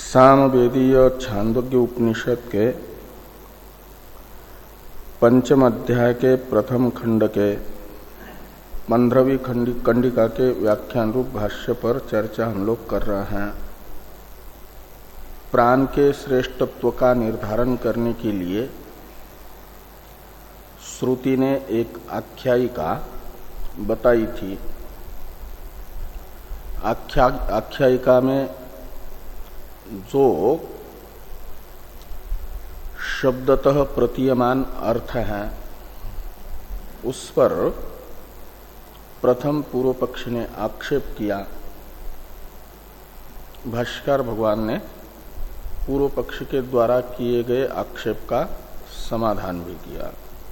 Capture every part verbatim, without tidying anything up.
सामवेदीय छांदोग्य उपनिषद के पंचम अध्याय के प्रथम खंड के पंद्रहवीं कंडिका के व्याख्यान रूप भाष्य पर चर्चा हम लोग कर रहे हैं। प्राण के श्रेष्ठत्व का निर्धारण करने के लिए श्रुति ने एक आख्यायिका बताई थी। आख्या आख्यायिका में जो शब्दतः प्रतीयमान अर्थ है उस पर प्रथम पूर्व पक्ष ने आक्षेप किया। भाष्यकार भगवान ने पूर्व पक्ष के द्वारा किए गए आक्षेप का समाधान भी किया।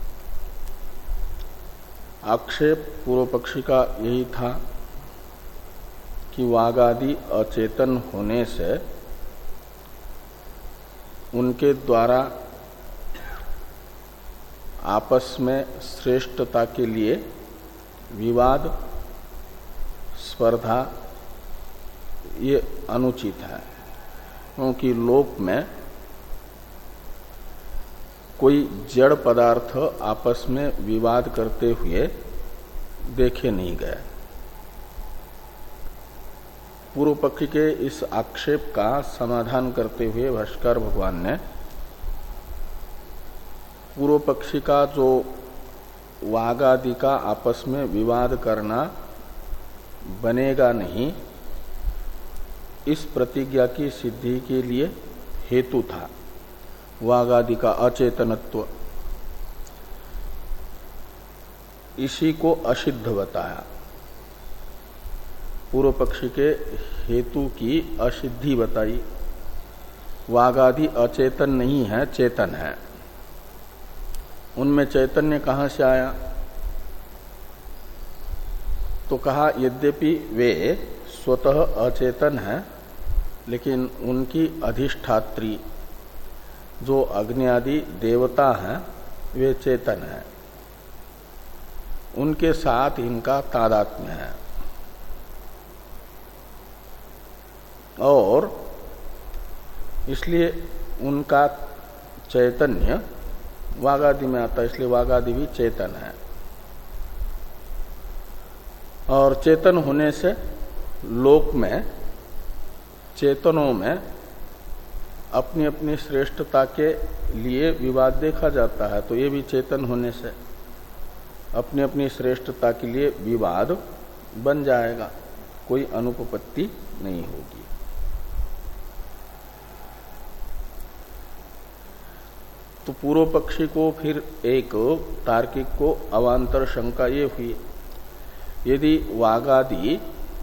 आक्षेप पूर्व पक्षी का यही था कि वागादि अचेतन होने से उनके द्वारा आपस में श्रेष्ठता के लिए विवाद स्पर्धा ये अनुचित है, क्योंकि लोक में कोई जड़ पदार्थ आपस में विवाद करते हुए देखे नहीं गए। पूर्व पक्षी के इस आक्षेप का समाधान करते हुए भाष्यकार भगवान ने पूर्व पक्षी का जो वागादि का आपस में विवाद करना बनेगा नहीं, इस प्रतिज्ञा की सिद्धि के लिए हेतु था वागादि का अचेतनत्व, इसी को असिद्ध बताया। पूर्व पक्षी के हेतु की असिद्धि बताई। वागादि अचेतन नहीं है, चेतन है। उनमें चैतन्य कहां से आया? तो कहा यद्यपि वे स्वतः अचेतन हैं, लेकिन उनकी अधिष्ठात्री जो अग्नि आदि देवता हैं वे चेतन हैं, उनके साथ इनका तादात्म्य है। और इसलिए उनका चैतन्य वागादि में आता है, इसलिए वागादि भी चेतन है। और चेतन होने से लोक में चेतनों में अपनी अपनी श्रेष्ठता के लिए विवाद देखा जाता है, तो ये भी चेतन होने से अपनी अपनी श्रेष्ठता के लिए विवाद बन जाएगा, कोई अनुपपत्ति नहीं होगी। तो पूर्व पक्षी को फिर एक तार्किक को अवांतर शंका ये हुई, यदि वागादि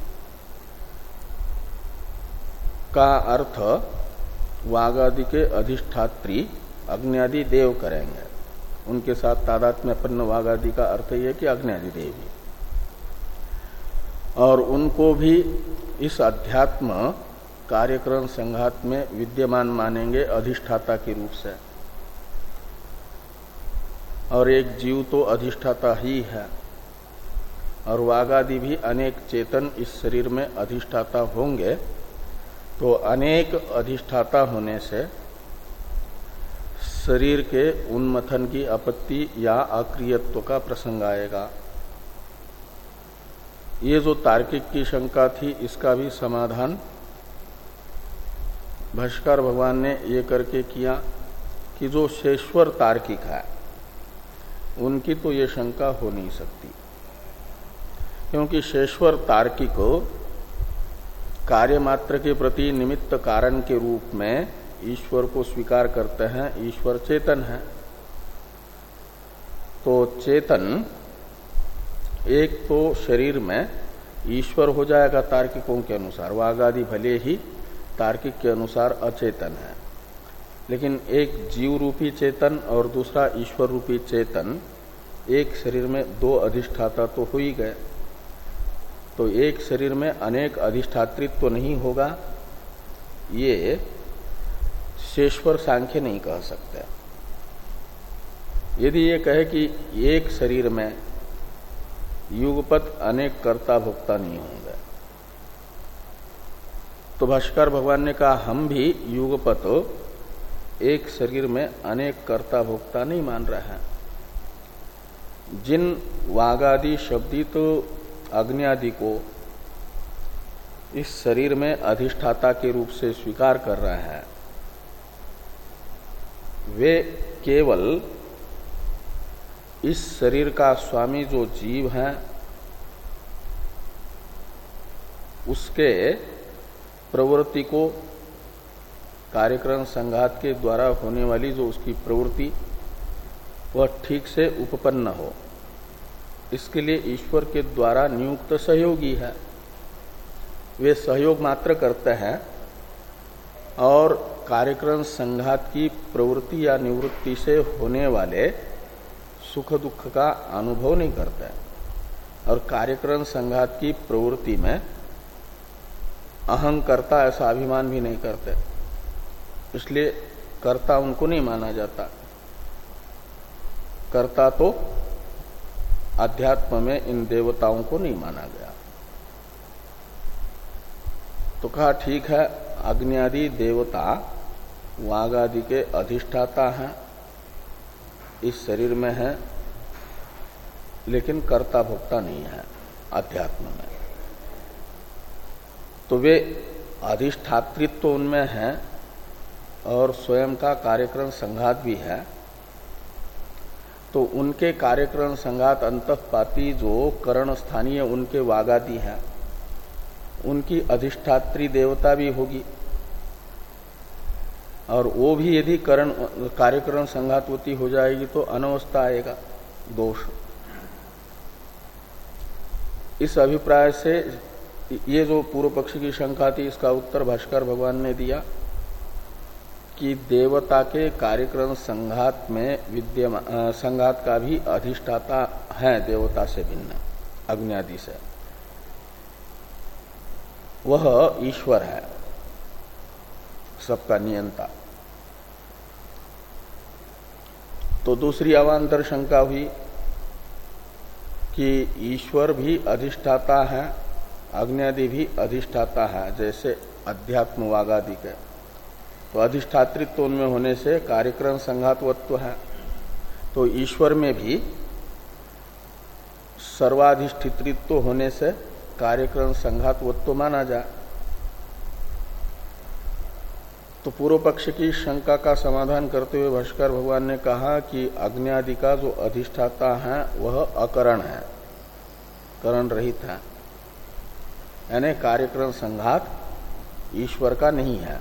का अर्थ वागादि के अधिष्ठात्री अग्नि आदि देव करेंगे, उनके साथ तादात्म्यपन्न वागादि का अर्थ यह है कि अग्नि आदि देव ही, और उनको भी इस अध्यात्म कार्यक्रम संघात में विद्यमान मानेंगे अधिष्ठाता के रूप से। और एक जीव तो अधिष्ठाता ही है, और वागादि भी अनेक चेतन इस शरीर में अधिष्ठाता होंगे, तो अनेक अधिष्ठाता होने से शरीर के उन्मथन की आपत्ति या अक्रियत्व का प्रसंग आएगा। ये जो तार्किक की शंका थी, इसका भी समाधान भाष्यकार भगवान ने ये करके किया कि जो शेश्वर तार्किक है उनकी तो ये शंका हो नहीं सकती, क्योंकि शेश्वर तार्किक कार्य मात्र के प्रति निमित्त कारण के रूप में ईश्वर को स्वीकार करते हैं। ईश्वर चेतन है, तो चेतन एक तो शरीर में ईश्वर हो जाएगा तार्किकों के अनुसार, वागादि भले ही तार्किक के अनुसार अचेतन है, लेकिन एक जीव रूपी चेतन और दूसरा ईश्वर रूपी चेतन, एक शरीर में दो अधिष्ठाता तो हो ही गए, तो एक शरीर में अनेक अधिष्ठातृत्व तो नहीं होगा, ये शेश्वर सांख्य नहीं कह सकते। यदि ये कहे कि एक शरीर में युगपत अनेक कर्ता भोक्ता नहीं होंगे, तो भाष्कर भगवान ने कहा हम भी युगपत एक शरीर में अनेक कर्ता भोक्ता नहीं मान रहे हैं। जिन वागादि शब्दित अग्नि आदि को इस शरीर में अधिष्ठाता के रूप से स्वीकार कर रहे हैं, वे केवल इस शरीर का स्वामी जो जीव है उसके प्रवृत्ति को, कार्यक्रम संघात के द्वारा होने वाली जो उसकी प्रवृत्ति वह ठीक से उपपन्न हो, इसके लिए ईश्वर के द्वारा नियुक्त सहयोगी है। वे सहयोग मात्र करते हैं और कार्यक्रम संघात की प्रवृत्ति या निवृत्ति से होने वाले सुख दुख का अनुभव नहीं करते और कार्यक्रम संघात की प्रवृत्ति में अहंकर्ता ऐसा अभिमान भी नहीं करते, इसलिए कर्ता उनको नहीं माना जाता। कर्ता तो अध्यात्म में इन देवताओं को नहीं माना गया। तो कहा ठीक है, अग्नि आदि देवता वाग आदि के अधिष्ठाता हैं, इस शरीर में है, लेकिन कर्ता भोक्ता नहीं है अध्यात्म में। तो वे अधिष्ठातृत्व तो उनमें है और स्वयं का कार्यक्रम संघात भी है। तो उनके कार्यक्रम संघात अंतःपाती जो करण स्थानीय उनके वागादि हैं, उनकी अधिष्ठात्री देवता भी होगी और वो भी यदि करण कार्यक्रम संघातवती हो जाएगी तो अनवस्था आएगा, दोष। इस अभिप्राय से ये जो पूर्व पक्ष की शंका थी, इसका उत्तर भाष्कर भगवान ने दिया कि देवता के कार्यक्रम संघात में विद्यमान संघात का भी अधिष्ठाता है देवता से भिन्न, अग्नि आदि से, वह ईश्वर है, सबका नियंता। तो दूसरी अवांतर शंका हुई कि ईश्वर भी अधिष्ठाता है, अग्नि आदि भी अधिष्ठाता है, जैसे अध्यात्म वागादि के। तो अधिष्ठातृत्व उनमें होने से कार्यक्रम संघातवत्व है, तो ईश्वर में भी सर्वाधिष्ठितृत्व होने से कार्यक्रम संघातवत्व माना जाए। तो पूर्व पक्ष की शंका का समाधान करते हुए भाष्कर भगवान ने कहा कि अग्नि आदि का जो अधिष्ठाता है वह अकरण है, करण रहित है, यानी कार्यक्रम संघात ईश्वर का नहीं है।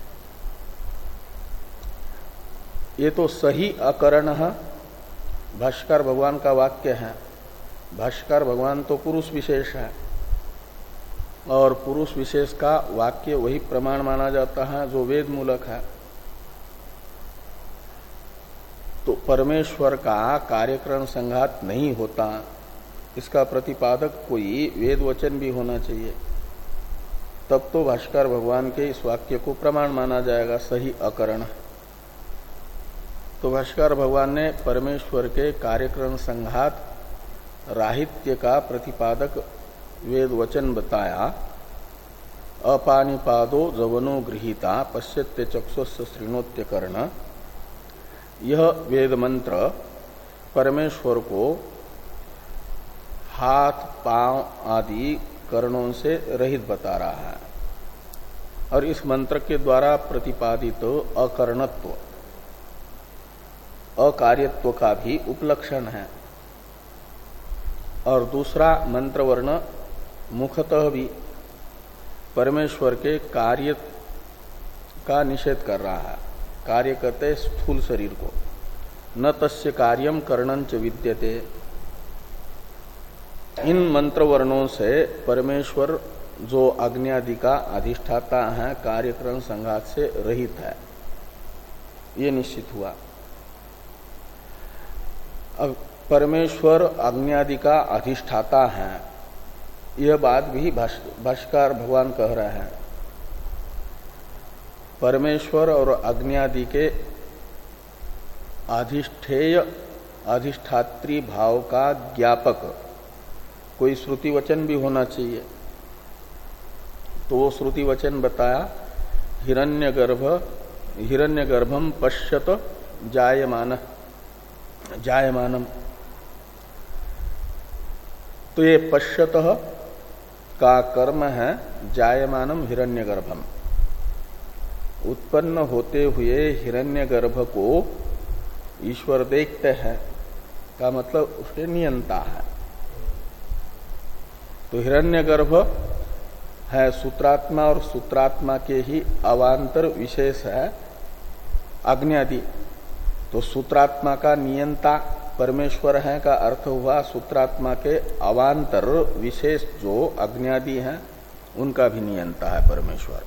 ये तो सही अकरण है, भाष्कर भगवान का वाक्य है। भाष्कर भगवान तो पुरुष विशेष है और पुरुष विशेष का वाक्य वही प्रमाण माना जाता है जो वेद मूलक है। तो परमेश्वर का कार्यक्रम संघात नहीं होता, इसका प्रतिपादक कोई वेद वचन भी होना चाहिए, तब तो भाष्कर भगवान के इस वाक्य को प्रमाण माना जाएगा, सही अकरण। तो भाष्कर भगवान ने परमेश्वर के कार्यक्रम संघात राहित्य का प्रतिपादक वेद वचन बताया। अपानिपादो जवनो गृहीता पश्यत्य चक्षुष श्रृणोत्य कर्ण। यह वेद मंत्र परमेश्वर को हाथ पांव आदि कर्णों से रहित बता रहा है और इस मंत्र के द्वारा प्रतिपादित तो अकर्णत्व, अकार्यत्व का भी उपलक्षण है। और दूसरा मंत्र वर्ण मुखतः भी परमेश्वर के कार्य का निषेध कर रहा है। कार्य करते स्थूल शरीर को, न तस्य कार्यम कर्णंच विद्यते। इन मंत्र वर्णों से परमेश्वर जो अग्नि आदि का अधिष्ठाता है, कार्यक्रम संघात से रहित है, ये निश्चित हुआ। अब परमेश्वर अग्नि आदि का अधिष्ठाता है, यह बात भी भाष्कर भगवान कह रहे हैं। परमेश्वर और अग्नि आदि के अधिष्ठेय अधिष्ठात्री भाव का ज्ञापक कोई श्रुति वचन भी होना चाहिए, तो वो श्रुति वचन बताया हिरण्यगर्भ हिरण्यगर्भम पश्यत जायमान जायमानम। तो ये पश्यत का कर्म है जायमानम हिरण्यगर्भम, उत्पन्न होते हुए हिरण्यगर्भ को ईश्वर देखते हैं का मतलब उसके नियंता है। तो हिरण्यगर्भ है सूत्रात्मा और सूत्रात्मा के ही अवांतर विशेष है अग्नि। तो सूत्रात्मा का नियंता परमेश्वर है का अर्थ हुआ सूत्रात्मा के अवांतर विशेष जो अग्नि हैं उनका भी नियंता है परमेश्वर।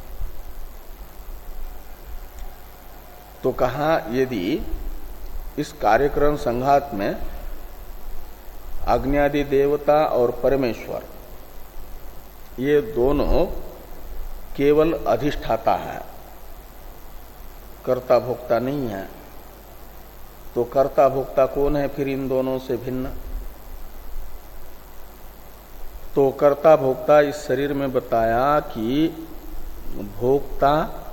तो कहा यदि इस कार्यक्रम संघात में अग्नि देवता और परमेश्वर ये दोनों केवल अधिष्ठाता है, कर्ता भोक्ता नहीं है, तो कर्ता भोक्ता कौन है फिर इन दोनों से भिन्न? तो कर्ता भोक्ता इस शरीर में बताया कि भोक्ता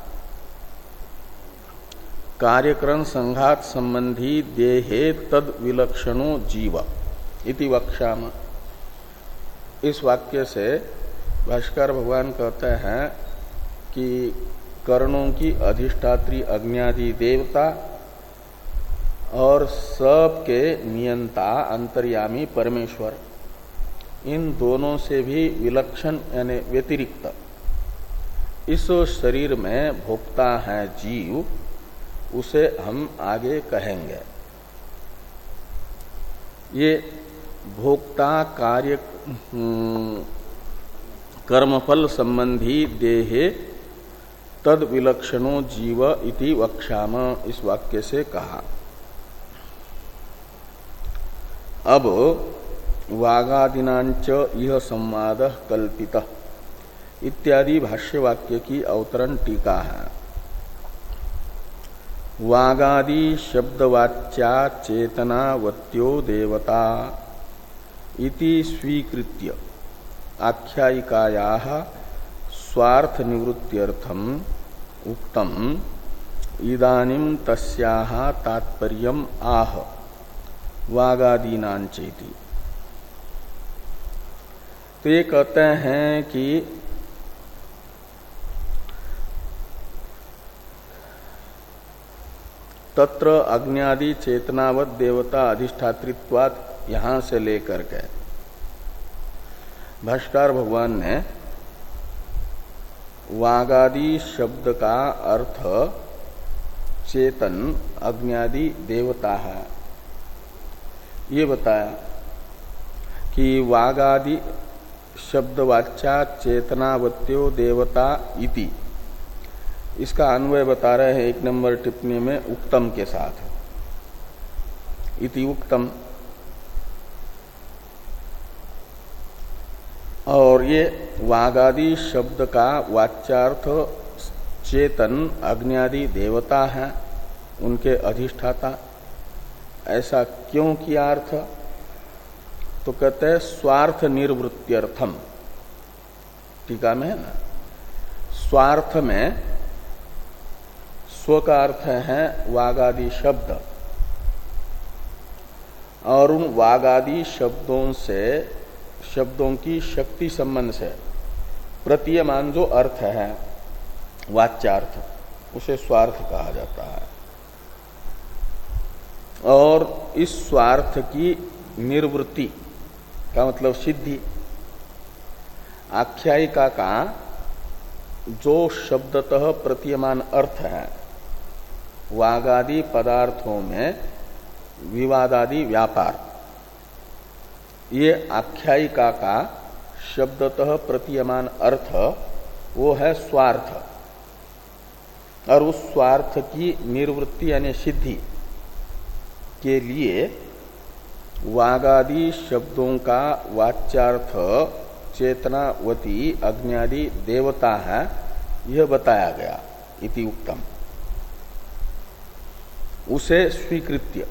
कार्यक्रम संघात संबंधी देहे तद विलक्षणो जीव इति वक्ष्याम। इस वाक्य से भाष्कर भगवान कहते हैं कि कर्णों की अधिष्ठात्री अग्नि देवता और सबके नियंता अंतर्यामी परमेश्वर, इन दोनों से भी विलक्षण यानी व्यतिरिक्त इस शरीर में भोक्ता है जीव, उसे हम आगे कहेंगे। ये भोक्ता कार्य कर्मफल संबंधी देहे तद विलक्षणो जीव इति वक्ष्याम, इस वाक्य से कहा। अब वागादिनांच यह संवाद कल्पित इत्यादि भाष्यवाक्य की अवतरण टीका है। वागादि शब्दवाच्या चेतनावत्यो देवता इति स्वीकृत्य आख्यायिकायाः स्वार्थ निवृत्त्यर्थम उक्तम इदानीं तस्याः तात्पर्यम आह वागादीनांचेति। तो ये कहते हैं कि तत्र अग्न्यादि चेतनावत देवता अधिष्ठात्रित्वात् यहां से लेकर के भाष्कर भगवान ने वागादि शब्द का अर्थ चेतन अग्न्यादि देवता है ये बताया कि वागादि शब्दवाच्या चेतनावत्यो देवता इति, इसका अन्वय बता रहे हैं एक नंबर टिप्पणी में उक्तम के साथ, इति उक्तम। और ये वागादि शब्द का वाच्यार्थ चेतन अग्न्यादि देवता है, उनके अधिष्ठाता। ऐसा क्यों किया अर्थ? तो कहते हैं स्वार्थ निर्वृत्त्यर्थम, टीका में है ना, स्वार्थ में स्व का अर्थ है वागादि शब्द, और उन वागादि शब्दों से शब्दों की शक्ति संबंध से प्रतीयमान जो अर्थ है वाच्यार्थ, उसे स्वार्थ कहा जाता है। और इस स्वार्थ की निर्वृत्ति का मतलब सिद्धि, आख्यायिका का जो शब्दतः प्रतीयमान अर्थ है वागादि पदार्थों में विवादादि व्यापार, ये आख्यायिका का शब्दतः प्रतीयमान अर्थ वो है स्वार्थ। और उस स्वार्थ की निर्वृत्ति यानी सिद्धि के लिए वागादि शब्दों का वाच्यार्थ चेतनावती अग्न्यादि देवता है, यह बताया गया। इति उक्तम, उसे स्वीकृत्य,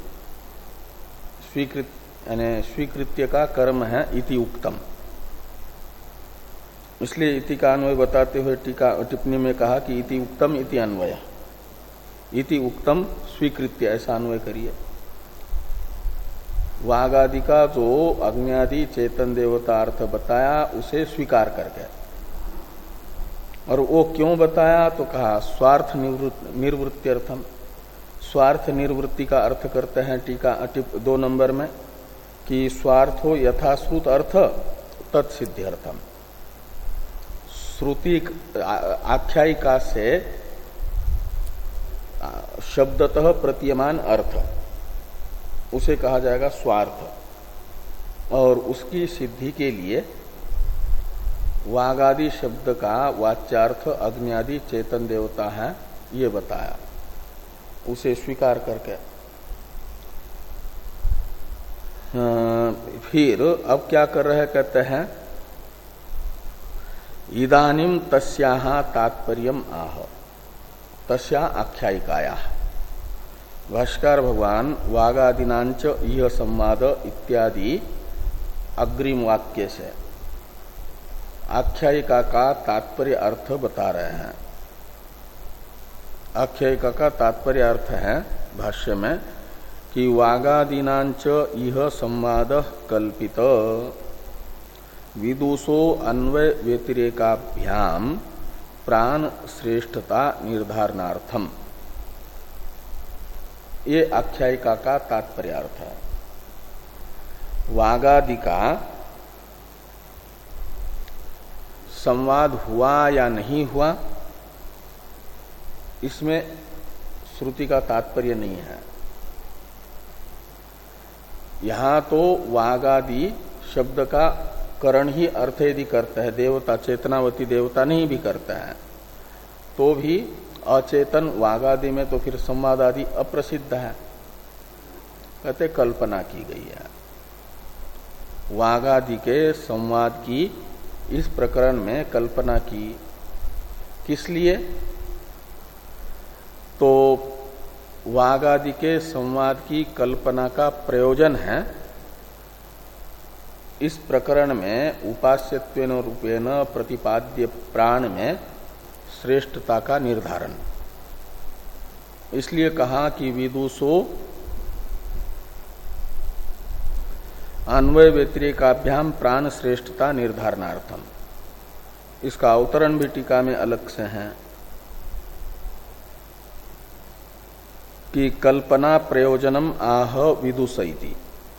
स्वीकृत यानी स्वीकृत्य का कर्म है इति उक्तम। इसलिए इति का अन्वय बताते हुए टीका टिप्पणी में कहा कि इति उक्तम इति अन्वय, इति उक्तम स्वीकृत्य, ऐसा अन्वय करिए। वागादि का जो अग्न्यादि चेतन देवता अर्थ बताया उसे स्वीकार करके, और वो क्यों बताया तो कहा स्वार्थ निर्वृत्त्यर्थम, स्वार्थ निवृत्ति का अर्थ करते हैं टीका टिप दो नंबर में कि स्वार्थो यथाश्रुत अर्थ तत्सिद्ध्यर्थम, श्रुति आख्यायिका से शब्दतः प्रतीयमान अर्थ उसे कहा जाएगा स्वार्थ, और उसकी सिद्धि के लिए वागादि शब्द का वाच्यार्थ अग्न्यादि चेतन देवता है ये बताया, उसे स्वीकार करके। फिर अब क्या कर रहे कहते हैं इदानीम तस्याहा तात्पर्यम आह, तस्या आख्यायिकाया। भाष्कर भगवान वागादिनांच यह संवाद इत्यादि अग्रिम वाक्य से आख्यायिका का तात्पर्य अर्थ बता रहे हैं। आख्यायिका का तात्पर्य अर्थ है भाष्य में कि वागादिनांच यह संवाद कल्पित विदुषो अन्वय व्यतिरेकाभ्याम प्राण श्रेष्ठता निर्धारणार्थम, ये आख्यायिका का तात्पर्य अर्थ है। वागादि का संवाद हुआ या नहीं हुआ इसमें श्रुति का तात्पर्य नहीं है। यहां तो वागादि शब्द का करण ही अर्थ यदि करता है, देवता चेतनावती देवता नहीं भी करता है तो भी अचेतन वागादि में तो फिर संवाद आदि अप्रसिद्ध है, कहते कल्पना की गई है। वागादि के संवाद की इस प्रकरण में कल्पना की, किस लिए? तो वागादि के संवाद की कल्पना का प्रयोजन है इस प्रकरण में उपास्यत्वेन रूपेण प्रतिपाद्य प्राण में श्रेष्ठता का निर्धारण। इसलिए कहा कि विदुषो अन्वय व्यतिरेकाभ्याम प्राण श्रेष्ठता निर्धारणार्थम। इसका अवतरण भी टीका में अलग से है कि कल्पना प्रयोजनम आह विदुषैति,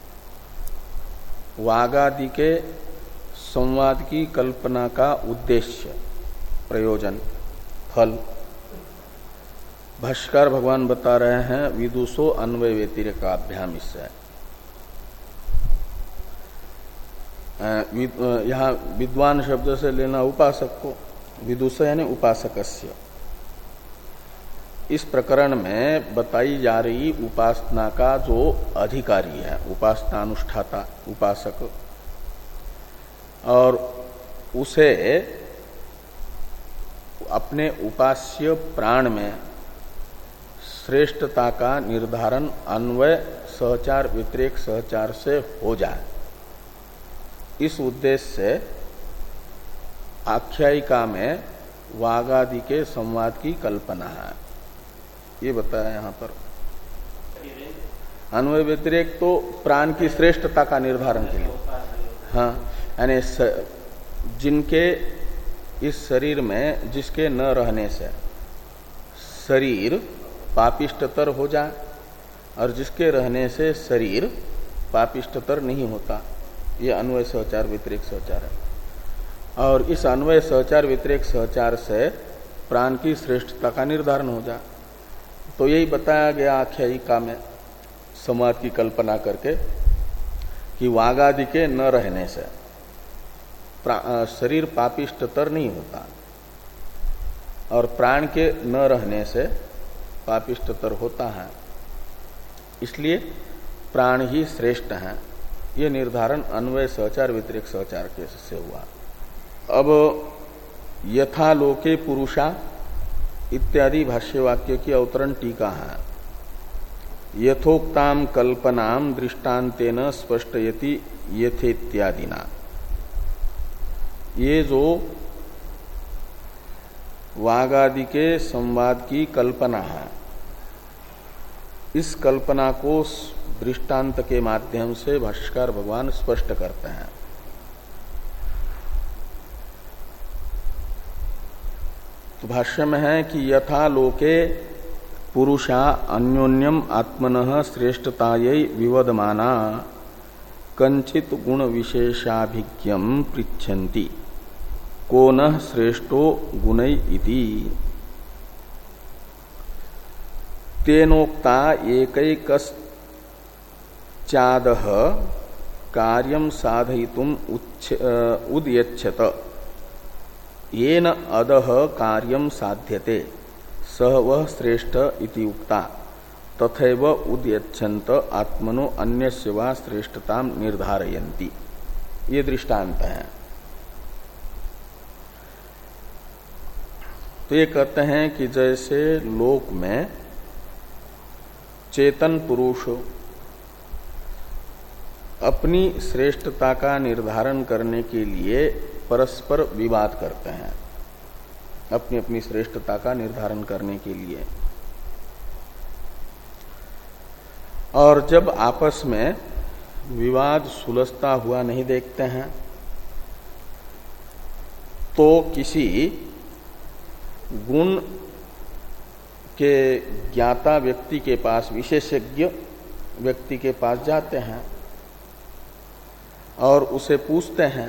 वागादि के संवाद की कल्पना का उद्देश्य प्रयोजन फल भाष्कर भगवान बता रहे हैं विदुषो अन्वय व्यतिरेकाभ्याम। इससे यहाँ विद्वान शब्द से लेना उपासक को, विदुष यानी उपासकस्य। इस प्रकरण में बताई जा रही उपासना का जो अधिकारी है, उपासना अनुष्ठाता उपासक, और उसे अपने उपास्य प्राण में श्रेष्ठता का निर्धारण अन्वय सहचार व्यतिरेक सहचार से हो जाए, इस उद्देश्य से आख्यायिका में वागादि के संवाद की कल्पना है, ये बताया यहाँ पर। अन्वय व्यतिरेक तो प्राण की श्रेष्ठता का निर्धारण के लिए, हाँ, यानी जिनके इस शरीर में जिसके न रहने से शरीर पापिष्टतर हो जाए और जिसके रहने से शरीर पापिष्टतर नहीं होता, ये अन्वय सहचार व्यतिरेक सहचार है। और इस अन्वय सहचार व्यतिरेक सहचार से प्राण की श्रेष्ठता का निर्धारण हो जाए, तो यही बताया गया आख्यायिका में संवाद की कल्पना करके कि वागादि के न रहने से शरीर पापिष्टतर नहीं होता और प्राण के न रहने से पापिष्टतर होता है, इसलिए प्राण ही श्रेष्ठ है। ये निर्धारण अन्वय सहचार व्यतिरेक सहचार के से हुआ। अब यथा लोके पुरुषा इत्यादि भाष्यवाक्य की अवतरण टीका है। यथोक्ताम कल्पनाम दृष्टांतेन स्पष्टयति यथेत्यादिना, ये जो वागादि के संवाद की कल्पना है। इस कल्पना को दृष्टांत के माध्यम से भाष्यकार भगवान स्पष्ट करते हैं। तो भाष्य में है कि यथा लोके पुरुषा अन्योन्यम आत्मनः श्रेष्ठतायै विवदमाना कंचित गुण विशेषाभिज्ञम पृच्छन्ति को न श्रेष्ठो गुणै इति। तेनोक्ता एकैकश्चादः कार्यं साधयितुम् उद्यच्छत येन अदः कार्यं साध्यते सह वह श्रेष्ठ इति उक्ता तथैव उद्यच्छन्त आत्मनो अन्यस्य वा श्रेष्ठतां निर्धारयन्ति। ये दृष्टांत है। तो ये कहते हैं कि जैसे लोक में चेतन पुरुष अपनी श्रेष्ठता का निर्धारण करने के लिए परस्पर विवाद करते हैं, अपनी अपनी श्रेष्ठता का निर्धारण करने के लिए, और जब आपस में विवाद सुलझता हुआ नहीं देखते हैं तो किसी गुण के ज्ञाता व्यक्ति के पास, विशेषज्ञ व्यक्ति के पास जाते हैं और उसे पूछते हैं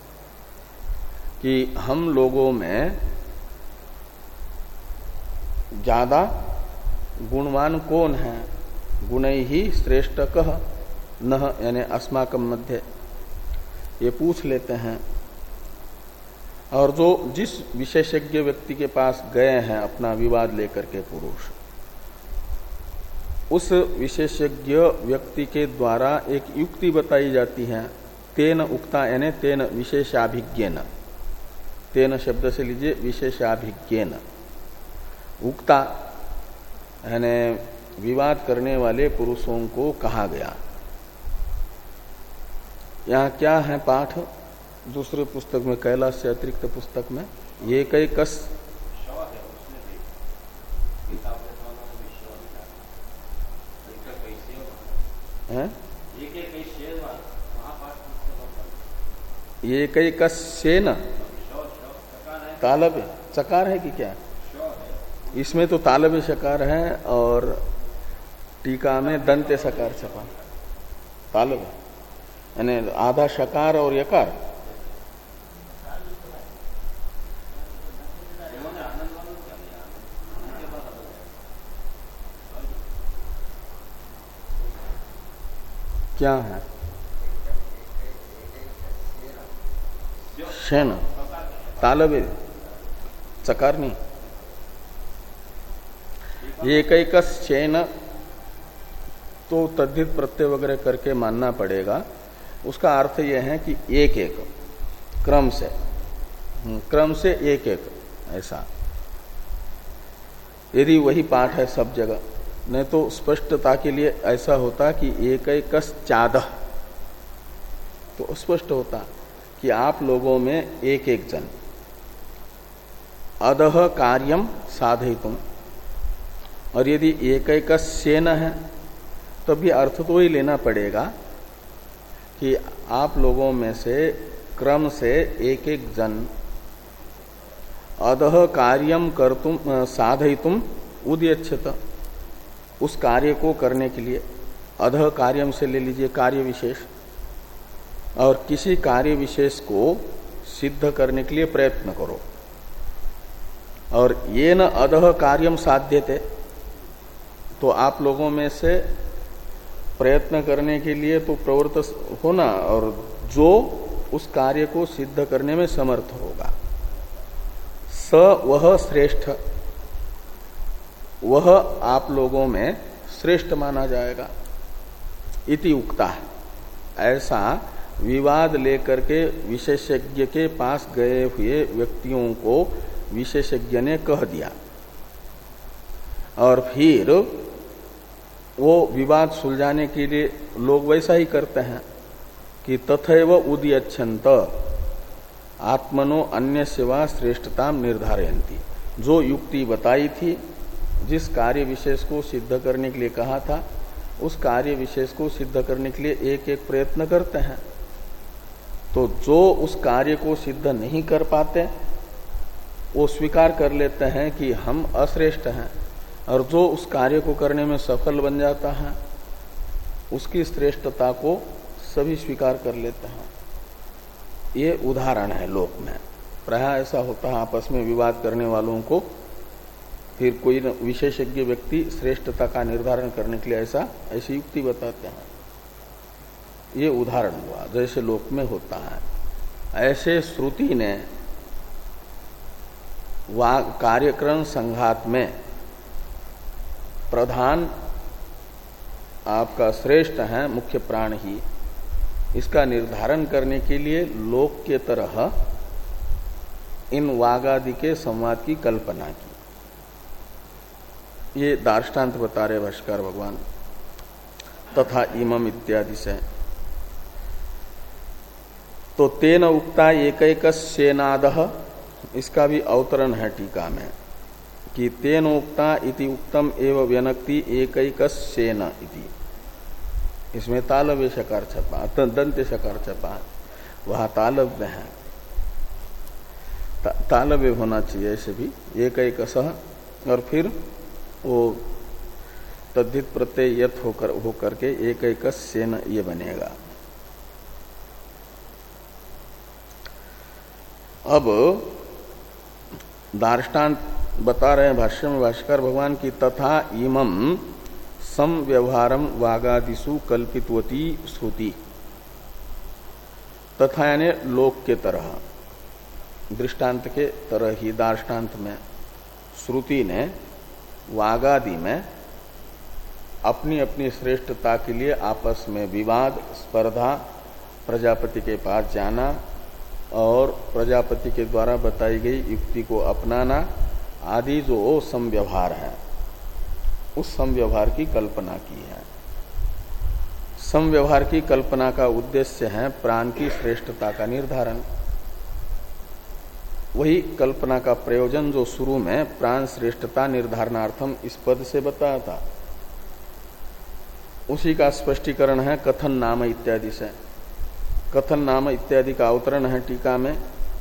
कि हम लोगों में ज्यादा गुणवान कौन है, गुणै ही श्रेष्ठ कह नह, यानी अस्माकम मध्य, ये पूछ लेते हैं। और जो जिस विशेषज्ञ व्यक्ति के पास गए हैं अपना विवाद लेकर के पुरुष, उस विशेषज्ञ व्यक्ति के द्वारा एक युक्ति बताई जाती है। तेन उक्ता यानी तेन विशेषाभिज्ञेन, तेन शब्द से लीजिए विशेषाभिज्ञेन, उक्ता यानी विवाद करने वाले पुरुषों को कहा गया। यहाँ क्या है पाठ दूसरे पुस्तक में, कैलाश से अतिरिक्त पुस्तक में ये कई कस है, ये कई कस्येन तालब चकार है कि क्या? इसमें तो तालब शकार है और टीका में दंते सकार छपा, तालब यानी आधा शकार और यकार। क्या है? शेन तालब चकार नहीं, ये कई शेन तो तद्धित प्रत्यय वगैरह करके मानना पड़ेगा। उसका अर्थ यह है कि एक एक क्रम से, क्रम से एक एक, ऐसा यदि वही पाठ है सब जगह, नहीं तो स्पष्टता के लिए ऐसा होता कि एक एक चादह, तो स्पष्ट होता कि आप लोगों में एक एक जन, अदह कार्यम साधयितुम, और यदि एक एक सेन है तो भी अर्थ तो ही लेना पड़ेगा कि आप लोगों में से क्रम से एक एक जन अदह कार्यम कर्तुम साधयितुम उद्यच्छत, उस कार्य को करने के लिए, अधः कार्यम से ले लीजिए कार्य विशेष, और किसी कार्य विशेष को सिद्ध करने के लिए प्रयत्न करो। और ये न अधः कार्यम साध्यते, तो आप लोगों में से प्रयत्न करने के लिए तो प्रवृत्त होना, और जो उस कार्य को सिद्ध करने में समर्थ होगा स वह श्रेष्ठ, वह आप लोगों में श्रेष्ठ माना जाएगा। इति उक्ता है, ऐसा विवाद लेकर के विशेषज्ञ के पास गए हुए व्यक्तियों को विशेषज्ञ ने कह दिया, और फिर वो विवाद सुलझाने के लिए लोग वैसा ही करते हैं कि तथैव उद्यच्छन्त आत्मनो अन्यस्य वा श्रेष्ठतां निर्धारयन्ति, जो युक्ति बताई थी, जिस कार्य विशेष को सिद्ध करने के लिए कहा था, उस कार्य विशेष को सिद्ध करने के लिए एक एक प्रयत्न करते हैं। तो जो उस कार्य को सिद्ध नहीं कर पाते वो स्वीकार कर लेते हैं कि हम अश्रेष्ठ हैं, और जो उस कार्य को करने में सफल बन जाता है उसकी श्रेष्ठता को सभी स्वीकार कर लेते हैं। ये उदाहरण है लोक में। प्रायः ऐसा होता है, आपस में विवाद करने वालों को फिर कोई विशेषज्ञ व्यक्ति श्रेष्ठता का निर्धारण करने के लिए ऐसा ऐसी युक्ति बताते हैं। ये उदाहरण हुआ जैसे लोक में होता है। ऐसे श्रुति ने कार्यक्रम संघात में प्रधान आपका श्रेष्ठ है मुख्य प्राण ही, इसका निर्धारण करने के लिए लोक के तरह इन वागादि के संवाद की कल्पना की। ये दार्ष्टान्त बता रहे भाष्कर भगवान। तथा इमम इत्यादि से तो तेन उक्ता एकैकस्येनादः, इसका भी अवतरण है टीका में कि तेन उक्ता इति उक्तम एव व्यनक्ति एकैकस्येन इति। इसमें तालव्य शकार छपा, दंत शकार छपा, वह तालव्य है, ता, तालव्य होना चाहिए ऐसे भी, एकैकसः, और फिर वो तद्धित प्रत्यय यथ होकर होकर के एकैकस्येन ये बनेगा। अब दार्ष्टान्त बता रहे हैं भाष्य में भाष्कर भगवान की तथा इमं समव्यवहारम वागादिषु कल्पितवती श्रुति। तथा यानी लोक के तरह, दृष्टांत के तरह ही दार्ष्टान्त में श्रुति ने वागादि में अपनी अपनी श्रेष्ठता के लिए आपस में विवाद, स्पर्धा, प्रजापति के पास जाना और प्रजापति के द्वारा बताई गई युक्ति को अपनाना आदि जो समव्यवहार है, उस समव्यवहार की कल्पना की है। समव्यवहार की कल्पना का उद्देश्य है प्राण की श्रेष्ठता का निर्धारण। वही कल्पना का प्रयोजन जो शुरू में प्राण श्रेष्ठता निर्धारणार्थम इस पद से बताया था, उसी का स्पष्टीकरण है कथन नाम इत्यादि से। कथन नाम इत्यादि का अवतरण है टीका में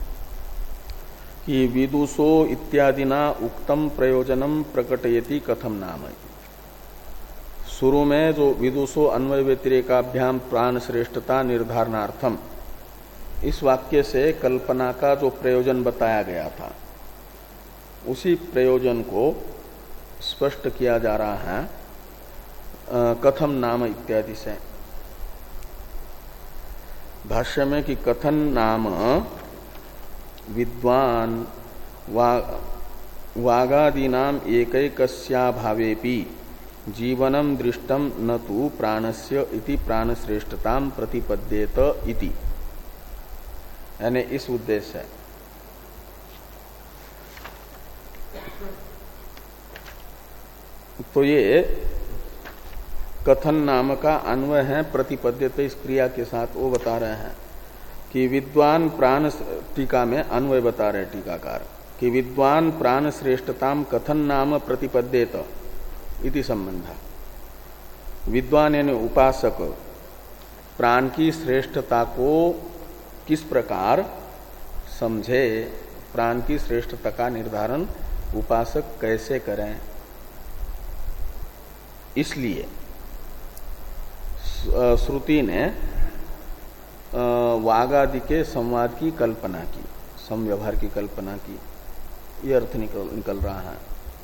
कि विदुषो इत्यादिना उक्तम प्रयोजनम प्रकटयति कथम नाम। शुरू में जो विदुषो अन्वय व्यतिरेकाभ्याम प्राण श्रेष्ठता निर्धारणार्थम, इस वाक्य से कल्पना का जो प्रयोजन बताया गया था, उसी प्रयोजन को स्पष्ट किया जा रहा है कथम नाम इत्यादि से। भाष्य में कि कथन नाम विद्वान वा, वागादीनाम एकैकस्याभावेपि जीवनम दृष्टम न तु प्राणस्य इति प्राणश्रेष्ठताम प्रतिपद्येत इति, यानी इस उद्देश्य है। तो ये कथन नाम का अन्वय है प्रतिपद्यते, इस क्रिया के साथ वो बता रहे हैं कि विद्वान प्राण, टीका में अन्वय बता रहे टीकाकार कि विद्वान प्राण श्रेष्ठताम कथन नाम प्रतिपद्येत इति संबंध। विद्वान यानी उपासक प्राण की श्रेष्ठता को किस प्रकार समझे, प्राण की श्रेष्ठता का निर्धारण उपासक कैसे करें, इसलिए श्रुति ने वागादि के संवाद की कल्पना की, समव्यवहार की कल्पना की। ये अर्थ निकल निकल रहा है।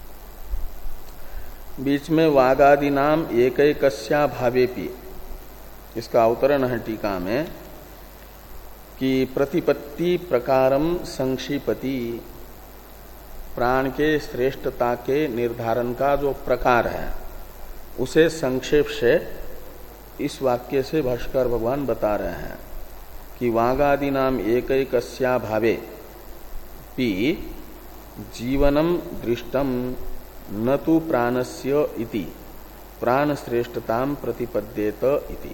बीच में वागादि नाम एकैकस्या भावेपि, इसका अवतरण है टीका में कि प्रतिपत्ति प्रकारम संक्षिपति, प्राण के श्रेष्ठता के निर्धारण का जो प्रकार है उसे संक्षेप से इस वाक्य से भाष्कर भगवान बता रहे हैं कि वागादि नाम एकैकस्या भावे पि जीवनम दृष्टम न तु प्राणस्य इति प्राण श्रेष्ठताम प्रतिपद्येत इति।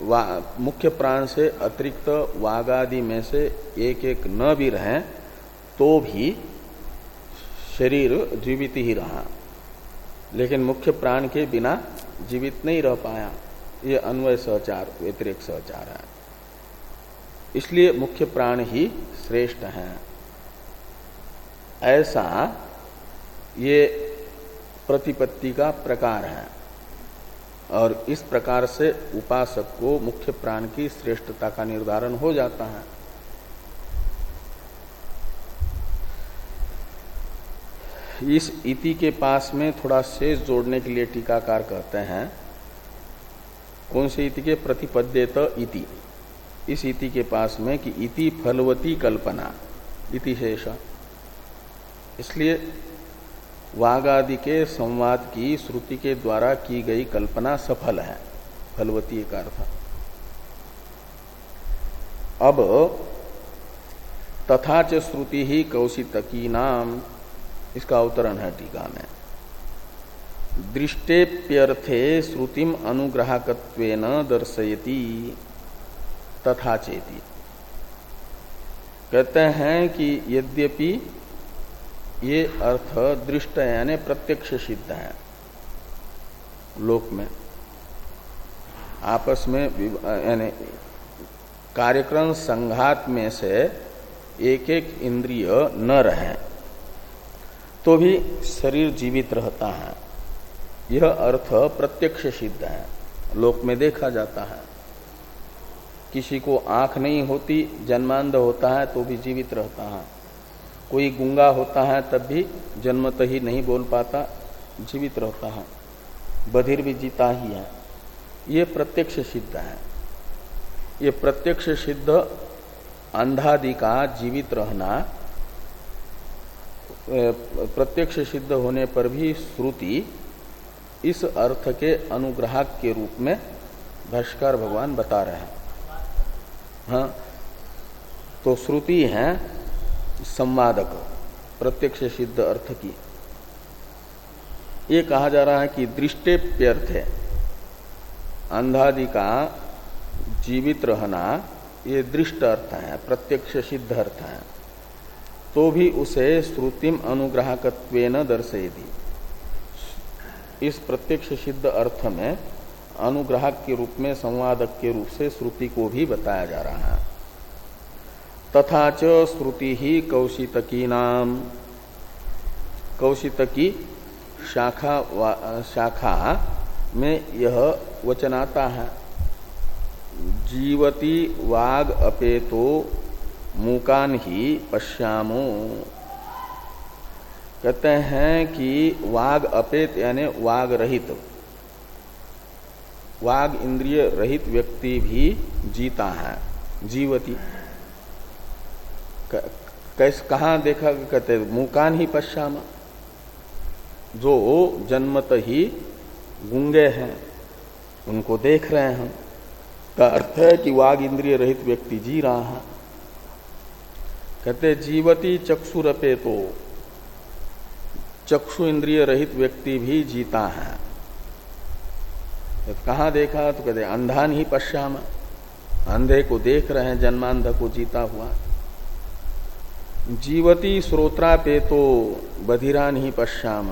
मुख्य प्राण से अतिरिक्त वागादि में से एक एक न भी रहे तो भी शरीर जीवित ही रहा, लेकिन मुख्य प्राण के बिना जीवित नहीं रह पाया। ये अन्वय सहचार व्यतिरेक सहचार है। इसलिए मुख्य प्राण ही श्रेष्ठ है। ऐसा ये प्रतिपत्ति का प्रकार है और इस प्रकार से उपासक को मुख्य प्राण की श्रेष्ठता का निर्धारण हो जाता है। इस इति के पास में थोड़ा शेष जोड़ने के लिए टीकाकार कहते हैं, कौन से इति के? प्रतिपद्येत इति। इस इति के पास में कि इति फलवती कल्पना, इति शेष। इसलिए वागादि के संवाद की श्रुति के द्वारा की गई कल्पना सफल है, फलवती का अर्थ। अब तथा च श्रुति ही कौशितकी नाम, इसका अवतरण है टीका में। दृष्टेप्यर्थे श्रुतिम अनुग्राहकत्वेन दर्शयति तथा चेति। कहते हैं कि यद्यपि ये अर्थ दृष्ट यानी प्रत्यक्ष सिद्ध है, लोक में आपस में यानी कार्यक्रम संघात में से एक एक इंद्रिय न रहे तो भी शरीर जीवित रहता है, यह अर्थ प्रत्यक्ष सिद्ध है, लोक में देखा जाता है। किसी को आंख नहीं होती, जन्मांध होता है तो भी जीवित रहता है। कोई गूंगा होता है तब भी जन्मत ही नहीं बोल पाता, जीवित रहता है। बधिर भी जीता ही है। ये प्रत्यक्ष सिद्ध है। ये प्रत्यक्ष सिद्ध अंधादि का जीवित रहना, प्रत्यक्ष सिद्ध होने पर भी श्रुति इस अर्थ के अनुग्राहक के रूप में भाष्यकार भगवान बता रहे हैं। हाँ, तो श्रुति है संवादक प्रत्यक्ष सिद्ध अर्थ की। ये कहा जा रहा है कि दृष्टेप्यर्थ है, अंधादि का जीवित रहना ये दृष्ट अर्थ है, प्रत्यक्ष सिद्ध अर्थ है, तो भी उसे श्रुतिम अनुग्राहकत्वेन दर्शयति। इस प्रत्यक्ष सिद्ध अर्थ में अनुग्राहक के रूप में, संवादक के रूप से श्रुति को भी बताया जा रहा है। तथा च श्रुति ही कौशितकी नाम, कौशितकी शाखा शाखा में यह वचन आता है। जीवती वाग अपेतो मूकान ही पश्यामो। कहते हैं कि वाग अपेत यानी वाग रहित, वाग इंद्रिय रहित व्यक्ति भी जीता है, जीवती। कैसे कहाँ देखा? कहते मूकान ही पश्याम, जो जन्मत ही गूंगे हैं उनको देख रहे हैं। का अर्थ है कि वाग इंद्रिय रहित व्यक्ति जी रहा है। कहते जीवती चक्षुरपेतो, चक्षु इंद्रिय रहित व्यक्ति भी जीता है। तो कहाँ देखा? तो कहते अंधान ही पश्याम, अंधे को देख रहे हैं, जन्मांध को जीता हुआ। जीवती श्रोत्रापेतो बधिरान ही पश्याम,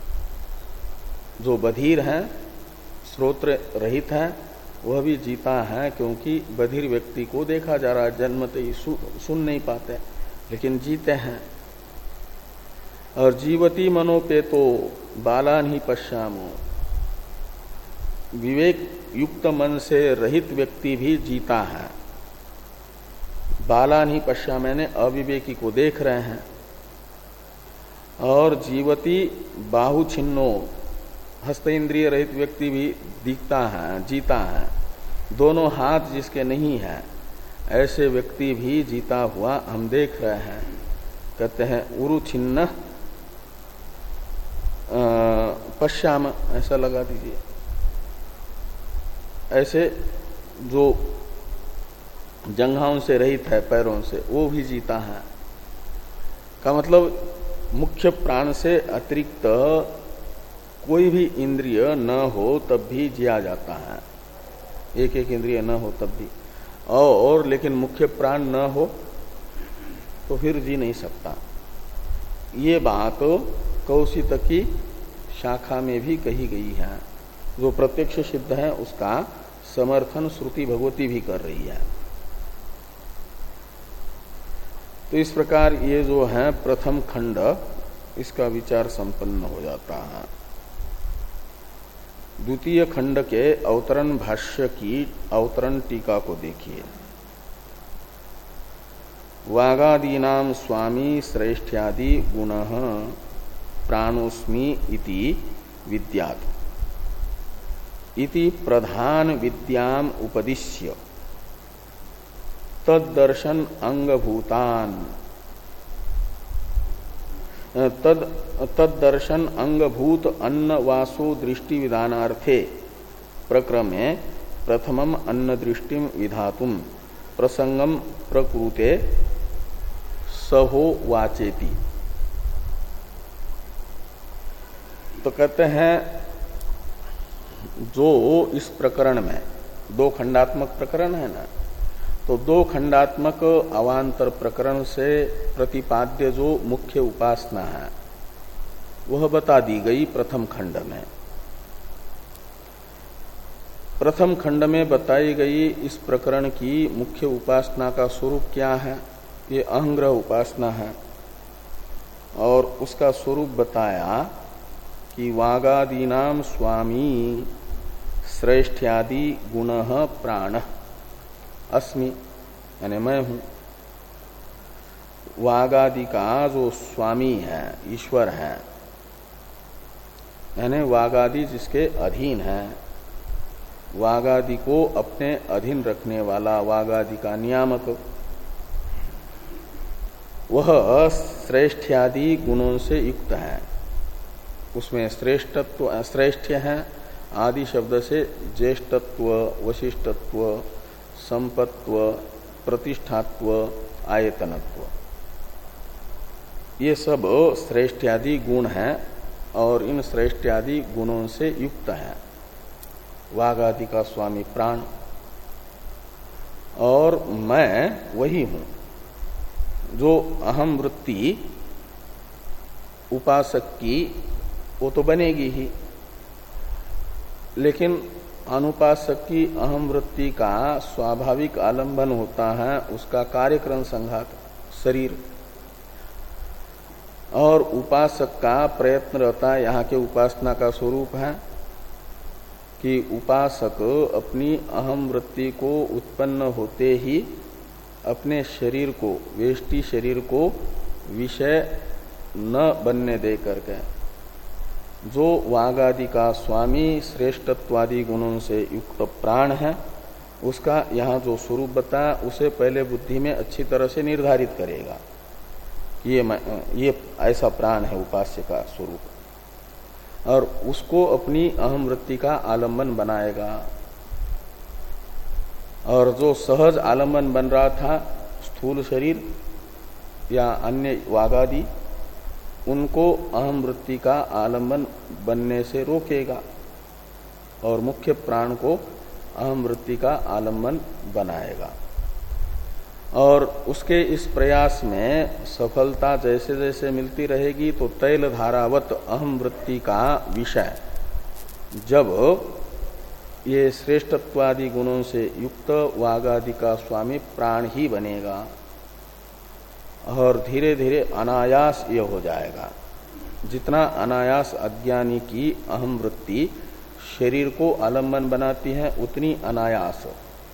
जो बधिर हैं, श्रोत्र रहित है, वह भी जीता है, क्योंकि बधिर व्यक्ति को देखा जा रहा है, जन्मते ही सु, सुन नहीं पाते लेकिन जीते हैं। और जीवती मनोपेतो बालान ही पश्यामो, विवेक युक्त मन से रहित व्यक्ति भी जीता है। बालान ही पश्याम यानी अविवेकी को देख रहे हैं। और जीवती बाहु छिन्नो, हस्त इंद्रिय रहित व्यक्ति भी दिखता है, जीता है। दोनों हाथ जिसके नहीं है ऐसे व्यक्ति भी जीता हुआ हम देख रहे हैं। कहते हैं उरु छिन्न पश्याम, ऐसा लगा दीजिए। ऐसे जो जंघाओं से रहित है, पैरों से, वो भी जीता है। का मतलब मुख्य प्राण से अतिरिक्त कोई भी इंद्रिय न हो तब भी जिया जाता है, एक एक इंद्रिय न हो तब भी। और लेकिन मुख्य प्राण न हो तो फिर जी नहीं सकता। ये बात कौशिक की शाखा में भी कही गई है। जो प्रत्यक्ष सिद्ध है उसका समर्थन श्रुति भगवती भी कर रही है। तो इस प्रकार ये जो है प्रथम खंड, इसका विचार संपन्न हो जाता है। द्वितीय खंड के अवतरण भाष्य की अवतरण टीका को देखिए। वागादीनां स्वामी श्रेष्ठ्यादि गुणः प्राणोस्मि इति विद्यात् इति प्रधान विद्याम उपदिश्य तद्दर्शन अंगभूतान तद तद्दर्शन अंगभूत अन्न वासो दृष्टि विधानार्थे प्रक्रमे प्रथमम अन्न दृष्टि विधातुम प्रसंगम प्रकृते सहो वाचेति। तो कहते हैं जो इस प्रकरण में दो खंडात्मक प्रकरण है ना, तो दो खंडात्मक अवांतर प्रकरण से प्रतिपाद्य जो मुख्य उपासना है वह बता दी गई प्रथम खंड में। प्रथम खंड में बताई गई इस प्रकरण की मुख्य उपासना का स्वरूप क्या है? ये अहंग्रह उपासना है। और उसका स्वरूप बताया कि वागादीनां स्वामी श्रेष्ठ्यादि गुणः प्राणः अस्मि, यानी मैं हूं। वागादि का जो स्वामी है, ईश्वर है, यानी वागादि जिसके अधीन है, वागादि को अपने अधीन रखने वाला, वागादि का नियामक, वह श्रेष्ठ्यादि गुणों से युक्त है। उसमें श्रेष्ठत्व, श्रेष्ठ है आदि शब्द से ज्येष्ठत्व, वशिष्ठत्व, संपत्व, प्रतिष्ठात्व, आयतनत्व, ये सब श्रेष्ठ्यादि गुण हैं और इन श्रेष्ठ्यादि गुणों से युक्त है वागादि का स्वामी प्राण। और मैं वही हूं जो अहम वृत्ति उपासक की वो तो बनेगी ही, लेकिन अनुपासक की अहम वृत्ति का स्वाभाविक आलंबन होता है उसका कार्यक्रम संघात शरीर, और उपासक का प्रयत्न रहता है, यहाँ के उपासना का स्वरूप है कि उपासक अपनी अहम वृत्ति को उत्पन्न होते ही अपने शरीर को, वेष्टि शरीर को विषय न बनने दे करके जो वागादि का स्वामी श्रेष्ठत्वादि गुणों से युक्त प्राण है उसका यहाँ जो स्वरूप बताया उसे पहले बुद्धि में अच्छी तरह से निर्धारित करेगा। ये ये ऐसा प्राण है उपास्य का स्वरूप, और उसको अपनी अहम वृत्ति का आलंबन बनाएगा। और जो सहज आलंबन बन रहा था स्थूल शरीर या अन्य वागादि, उनको अहम वृत्ति का आलंबन बनने से रोकेगा और मुख्य प्राण को अहम वृत्ति का आलंबन बनाएगा। और उसके इस प्रयास में सफलता जैसे जैसे मिलती रहेगी तो तैल धारावत अहम वृत्ति का विषय जब ये श्रेष्ठत्वादि गुणों से युक्त वागादि का स्वामी प्राण ही बनेगा और धीरे धीरे अनायास ये हो जाएगा। जितना अनायास अज्ञानी की अहम वृत्ति शरीर को आलंबन बनाती है उतनी अनायास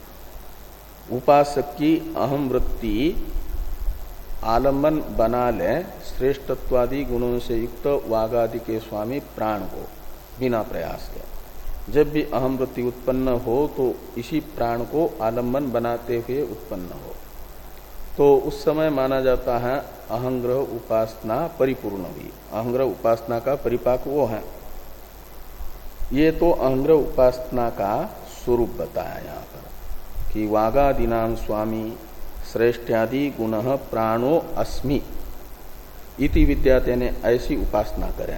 उपासक की अहम वृत्ति आलंबन बना ले श्रेष्ठत्वादि गुणों से युक्त वागादि के स्वामी प्राण को बिना प्रयास के। जब भी अहम वृत्ति उत्पन्न हो तो इसी प्राण को आलंबन बनाते हुए उत्पन्न हो, तो उस समय माना जाता है अहंग्रह उपासना परिपूर्ण हुई। अहंग्रह उपासना का परिपाक वो है। ये तो अहंग्रह उपासना का स्वरूप बताया यहाँ पर कि वागादीनां स्वामी श्रेष्ठ्यादि गुणः प्राणो अस्मि इति विद्याते ने ऐसी उपासना करें।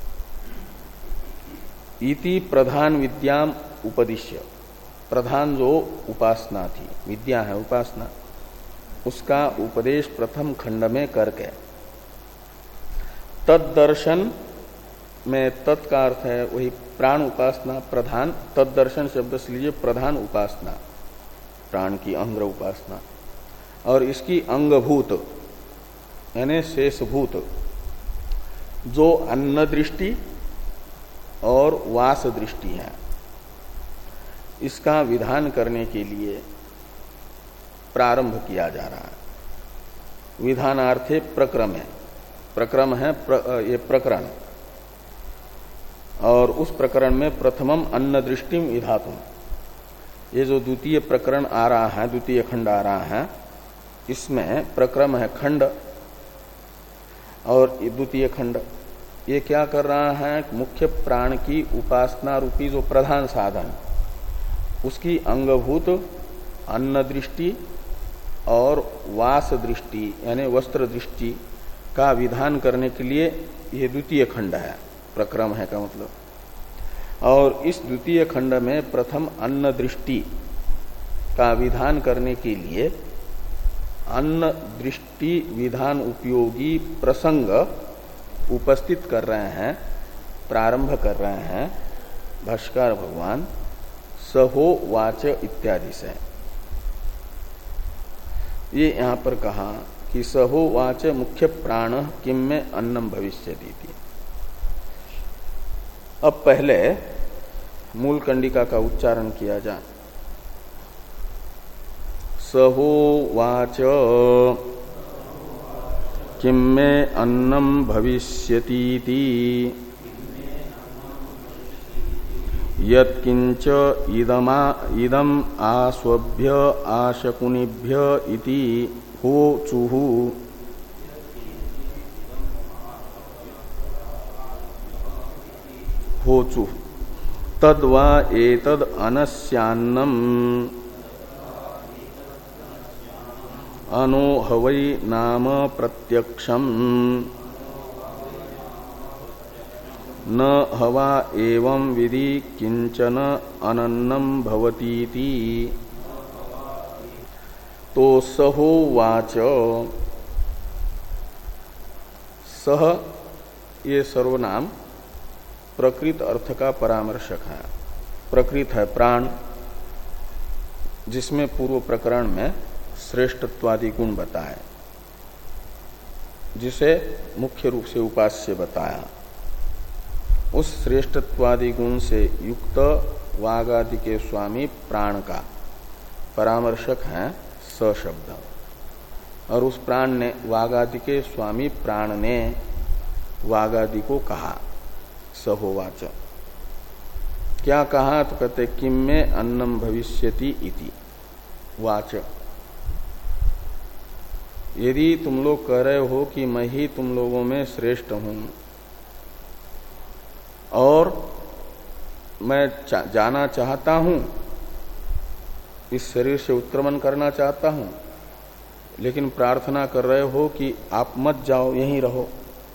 इति प्रधान विद्याम उपदिश्य, प्रधान जो उपासना थी, विद्या है उपासना, उसका उपदेश प्रथम खंड में करके तद्दर्शन में तत् का अर्थ है वही प्राण उपासना प्रधान, तद्दर्शन शब्द से लीजिए प्रधान उपासना, प्राण की अंग उपासना, और इसकी अंगभूत यानी शेषभूत जो अन्न दृष्टि और वास दृष्टि है, इसका विधान करने के लिए प्रारंभ किया जा रहा है। विधानार्थे प्रक्रम है, प्रक्रम है प्र, ये प्रकरण, और उस प्रकरण में प्रथमम अन्न दृष्टिम विधातुम, ये जो द्वितीय प्रकरण आ रहा है, द्वितीय खंड आ रहा है, इसमें प्रक्रम है खंड और द्वितीय खंड। ये क्या कर रहा है, मुख्य प्राण की उपासना रूपी जो प्रधान साधन, उसकी अंगभूत अन्न दृष्टि और वास दृष्टि यानी वस्त्र दृष्टि का विधान करने के लिए ये द्वितीय खंड है, प्रक्रम है का मतलब। और इस द्वितीय खंड में प्रथम अन्न दृष्टि का विधान करने के लिए अन्न दृष्टि विधान उपयोगी प्रसंग उपस्थित कर रहे हैं, प्रारंभ कर रहे हैं भाष्यकार भगवान सहो वाच इत्यादि से। ये यहां पर कहा कि सहो वाच मुख्य प्राण किम में अन्नम भविष्यति थी। अब पहले मूल कंडिका का उच्चारण किया जाए। सहो वाच किम में अन्नम भविष्यतीति यत्किंच इदमा इदम आस्वभ्य आशकुनिभ्य इति होचुहु होचु तद्वा एतद् अनस्यान्नम अनो हवै नाम प्रत्यक्षम न हवा एवं विधि किंचन अनन्नम भवतीति। तो सहो वाच, सह ये सर्वनाम प्रकृत अर्थ का परामर्शक है। प्रकृत है प्राण, जिसमें पूर्व प्रकरण में श्रेष्ठत्वादि गुण बताए, जिसे मुख्य रूप से उपास्य बताया। उस श्रेष्ठत्वादि गुण से युक्त वागादि के स्वामी प्राण का परामर्शक है स शब्द, और उस प्राण ने वागादि के स्वामी प्राण ने वागादि को कहा सहोवाच। क्या कहा, तो कहते किम में अन्नम भविष्यति इति वाच। यदि तुम लोग कह रहे हो कि मैं ही तुम लोगों में श्रेष्ठ हूं और मैं चा, जाना चाहता हूं, इस शरीर से उत्क्रमण करना चाहता हूं, लेकिन प्रार्थना कर रहे हो कि आप मत जाओ, यहीं रहो,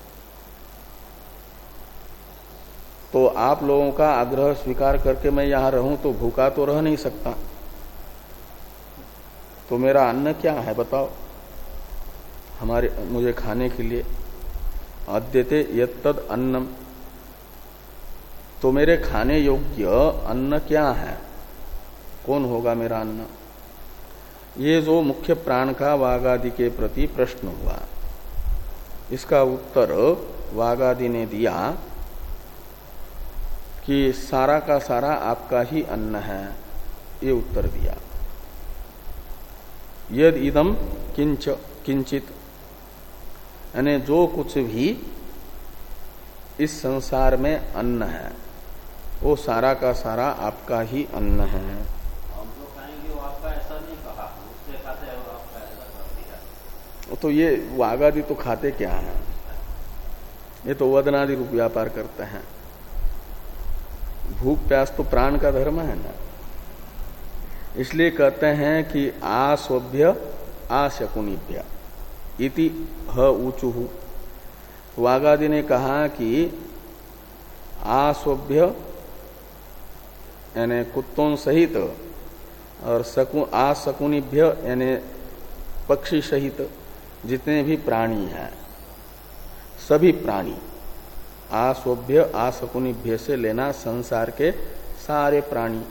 तो आप लोगों का आग्रह स्वीकार करके मैं यहां रहूं तो भूखा तो रह नहीं सकता। तो मेरा अन्न क्या है बताओ, हमारे मुझे खाने के लिए। अद्यते यत्तद अन्नम, तो मेरे खाने योग्य अन्न क्या है, कौन होगा मेरा अन्न। ये जो मुख्य प्राण का वागादि के प्रति प्रश्न हुआ, इसका उत्तर वागादि ने दिया कि सारा का सारा आपका ही अन्न है। ये उत्तर दिया। यद इदम किंच किंचित, यानी जो कुछ भी इस संसार में अन्न है वो सारा का सारा आपका ही अन्न है। हम तो कहेंगे वो आपका ऐसा नहीं कहा, उससे खाते हैं और आपका ऐसा कर दिया। तो ये वागादि तो खाते क्या है, ये तो वदनादि रूप व्यापार करते हैं। भूख प्यास तो प्राण का धर्म है ना, इसलिए कहते हैं कि आस्वभ्य आशकुनिभ्य इति ह ऊचुहु। वागादि ने कहा कि आस्वभ्य यानी कुत्तों सहित और सकु आशकुनिभ्य यानी पक्षी सहित जितने भी प्राणी हैं सभी प्राणी, आस्वभ्य आसकुनिभ्य से लेना संसार के सारे प्राणी,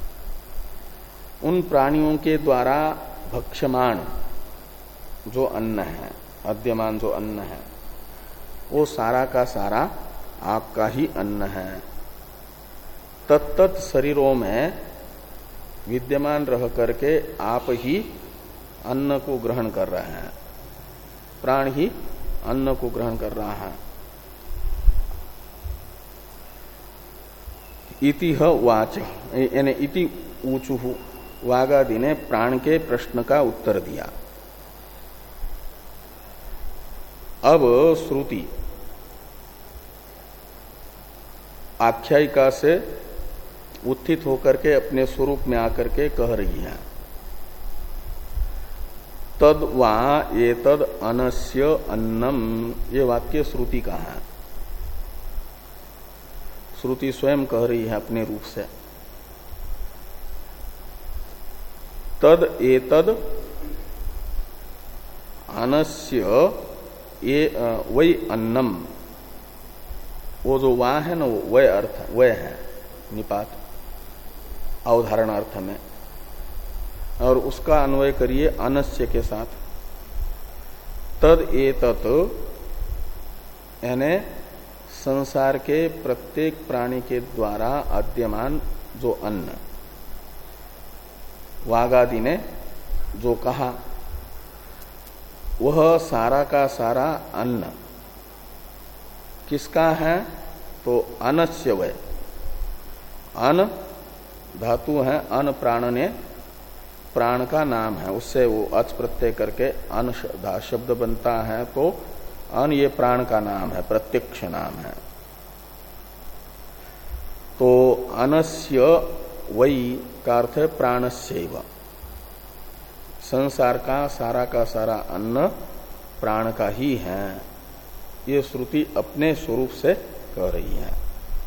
उन प्राणियों के द्वारा भक्ष्यमाण जो अन्न है, अद्यमान जो अन्न है, वो सारा का सारा आपका ही अन्न है। तत्त शरीरों में विद्यमान रह करके आप ही अन्न को ग्रहण कर रहे हैं, प्राण ही अन्न को ग्रहण कर रहा है। इति ह वाच यानी इति ऊचुहु, वागादि ने प्राण के प्रश्न का उत्तर दिया। अब श्रुति आख्यायिका से उत्थित होकर के अपने स्वरूप में आकर के कह रही है, तद वा ये तद अनस्य अन्नम, ये वाक्य श्रुति का है। श्रुति स्वयं कह रही है अपने रूप से। तद एतद अनस्य ये वही अन्नम, वो जो वा है ना, वह अर्थ वह है निपात अवधारण अर्थ में, और उसका अन्वय करिए अनस्य के साथ। तद एतत यानी संसार के प्रत्येक प्राणी के द्वारा अद्यमान जो अन्न, वागादि ने जो कहा, वह सारा का सारा अन्न किसका है? तो अनस्य वै, अन धातु है, अन प्राण ने प्राण का नाम है, उससे वो अच प्रत्यय करके अन शब्द बनता है, तो अन ये प्राण का नाम है, प्रत्यक्ष नाम है। तो अनस्य वै का अर्थ है प्राणस्यैव, संसार का सारा का सारा अन्न प्राण का ही है, ये श्रुति अपने स्वरूप से कह रही है।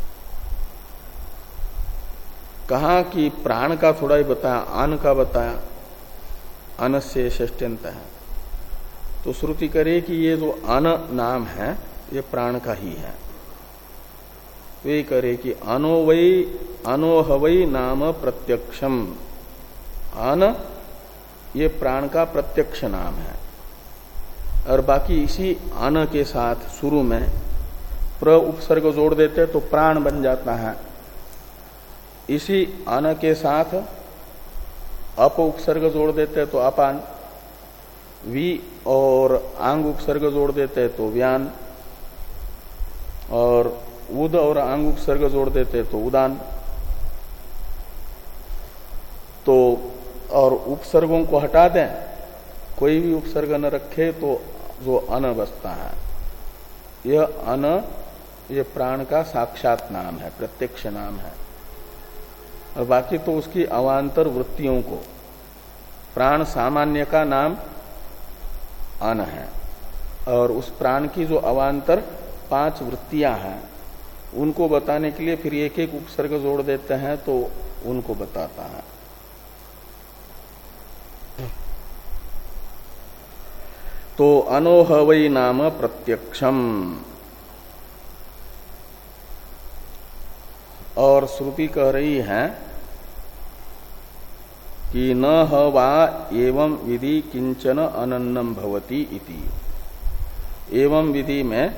कहा कि प्राण का थोड़ा ही बताया, अन्न का बताया, अन्न से षष्ट्यंत है, तो श्रुति करे कि ये जो अन्न नाम है ये प्राण का ही है। तो ये करे कि अनो वै अनोहवै नाम प्रत्यक्षम, अन्न ये प्राण का प्रत्यक्ष नाम है, और बाकी इसी अन्न के साथ शुरू में प्र उपसर्ग जोड़ देते तो प्राण बन जाता है, इसी अन्न के साथ अप उपसर्ग जोड़ देते तो अपान, वी और आंग उपसर्ग जोड़ देते तो व्यान, और उद और आंग उपसर्ग जोड़ देते तो उदान। तो और उपसर्गों को हटा दें, कोई भी उपसर्ग न रखे तो जो अन बचता है, यह अन ये प्राण का साक्षात नाम है, प्रत्यक्ष नाम है, और बाकी तो उसकी अवान्तर वृत्तियों को, प्राण सामान्य का नाम अन है, और उस प्राण की जो अवान्तर पांच वृत्तियां हैं उनको बताने के लिए फिर एक एक उपसर्ग जोड़ देते हैं तो उनको बताता है। तो अनोहवै नाम प्रत्यक्षम, और श्रुति कह रही है कि न वा एवं विधि किंचन अनन्नम भवति इति। एवं विधि में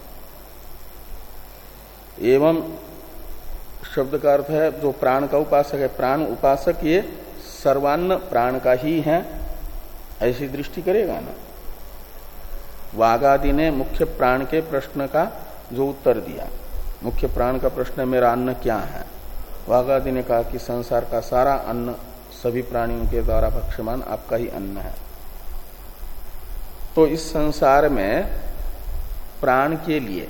एवं शब्द का अर्थ है जो प्राण का उपासक है, प्राण उपासक ये सर्वान्न प्राण का ही है, ऐसी दृष्टि करेगा ना। वागादि ने मुख्य प्राण के प्रश्न का जो उत्तर दिया, मुख्य प्राण का प्रश्न मेरा अन्न क्या है, वागादि ने कहा कि संसार का सारा अन्न सभी प्राणियों के द्वारा भक्ष्यमान आपका ही अन्न है। तो इस संसार में प्राण के लिए,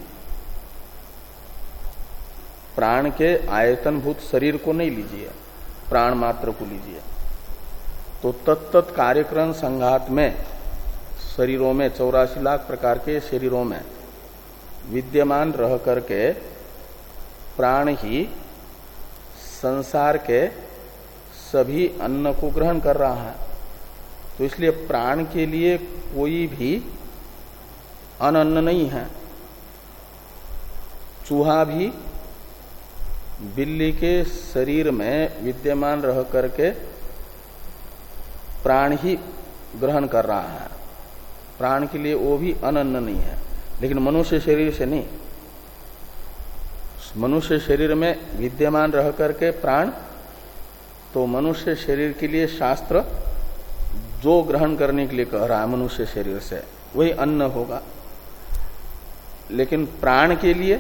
प्राण के आयतनभूत शरीर को नहीं लीजिए, प्राण मात्र को लीजिए, तो तत्त कार्यक्रम संघात में शरीरों में चौरासी लाख प्रकार के शरीरों में विद्यमान रह करके प्राण ही संसार के सभी अन्न को ग्रहण कर रहा है। तो इसलिए प्राण के लिए कोई भी अनन्न नहीं है, चूहा भी बिल्ली के शरीर में विद्यमान रह करके प्राण ही ग्रहण कर रहा है, प्राण के लिए वो भी अनन्य नहीं है, लेकिन मनुष्य शरीर से नहीं। मनुष्य शरीर में विद्यमान रह करके प्राण, तो मनुष्य शरीर के लिए शास्त्र जो ग्रहण करने के लिए कह रहा है मनुष्य शरीर से वही अन्न होगा, लेकिन प्राण के लिए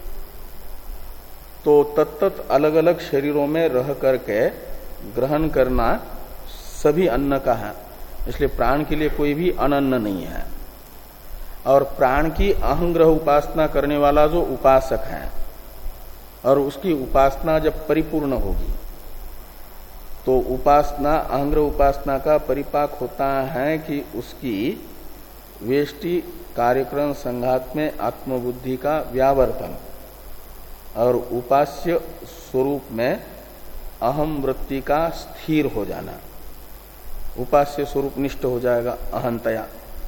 तो तत्त अलग अलग शरीरों में रह करके ग्रहण करना सभी अन्न का है, इसलिए प्राण के लिए कोई भी अनन्न नहीं है। और प्राण की अहंग्रह उपासना करने वाला जो उपासक है और उसकी उपासना जब परिपूर्ण होगी तो उपासना अहंग्रह उपासना का परिपाक होता है कि उसकी वेष्टि कार्यक्रम संघात में आत्मबुद्धि का व्यावर्तन और उपास्य स्वरूप में अहम वृत्ति का स्थिर हो जाना, उपास्य स्वरूप निष्ठ हो जाएगा अहंतया।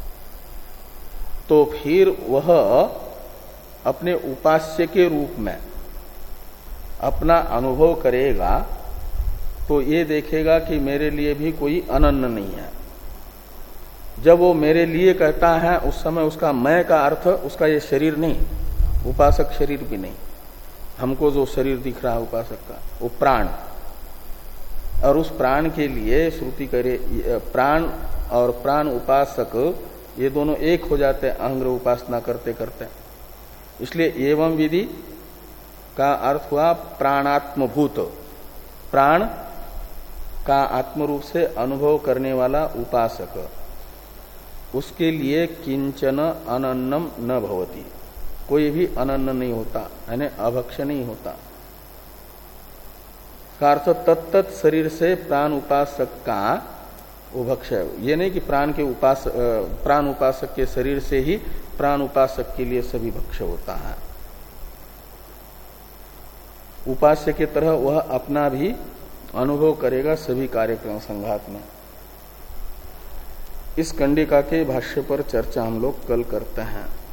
तो फिर वह अपने उपास्य के रूप में अपना अनुभव करेगा तो ये देखेगा कि मेरे लिए भी कोई अनन्य नहीं है। जब वो मेरे लिए कहता है उस समय उसका मैं का अर्थ उसका ये शरीर नहीं, उपासक शरीर भी नहीं, हमको जो शरीर दिख रहा है उपासक का वो प्राण, और उस प्राण के लिए श्रुति करे प्राण और प्राण उपासक ये दोनों एक हो जाते हैं अहंग्रह उपासना करते करते। इसलिए एवं विधि का अर्थ हुआ प्राणात्मभूत, प्राण का आत्मरूप से अनुभव करने वाला उपासक, उसके लिए किंचन अनन्नम न भवति, कोई भी अनन्न नहीं होता, यानी अभक्ष नहीं होता। का अर्थ तत्त शरीर से प्राण उपासक का वो भक्ष है, ये नहीं कि प्राण के उपास प्राण उपासक के शरीर से ही प्राण उपासक के लिए सभी भक्ष होता है। उपास्य की तरह वह अपना भी अनुभव करेगा सभी कार्यक्रम संघात में। इस कंडिका के भाष्य पर चर्चा हम लोग कल करते हैं।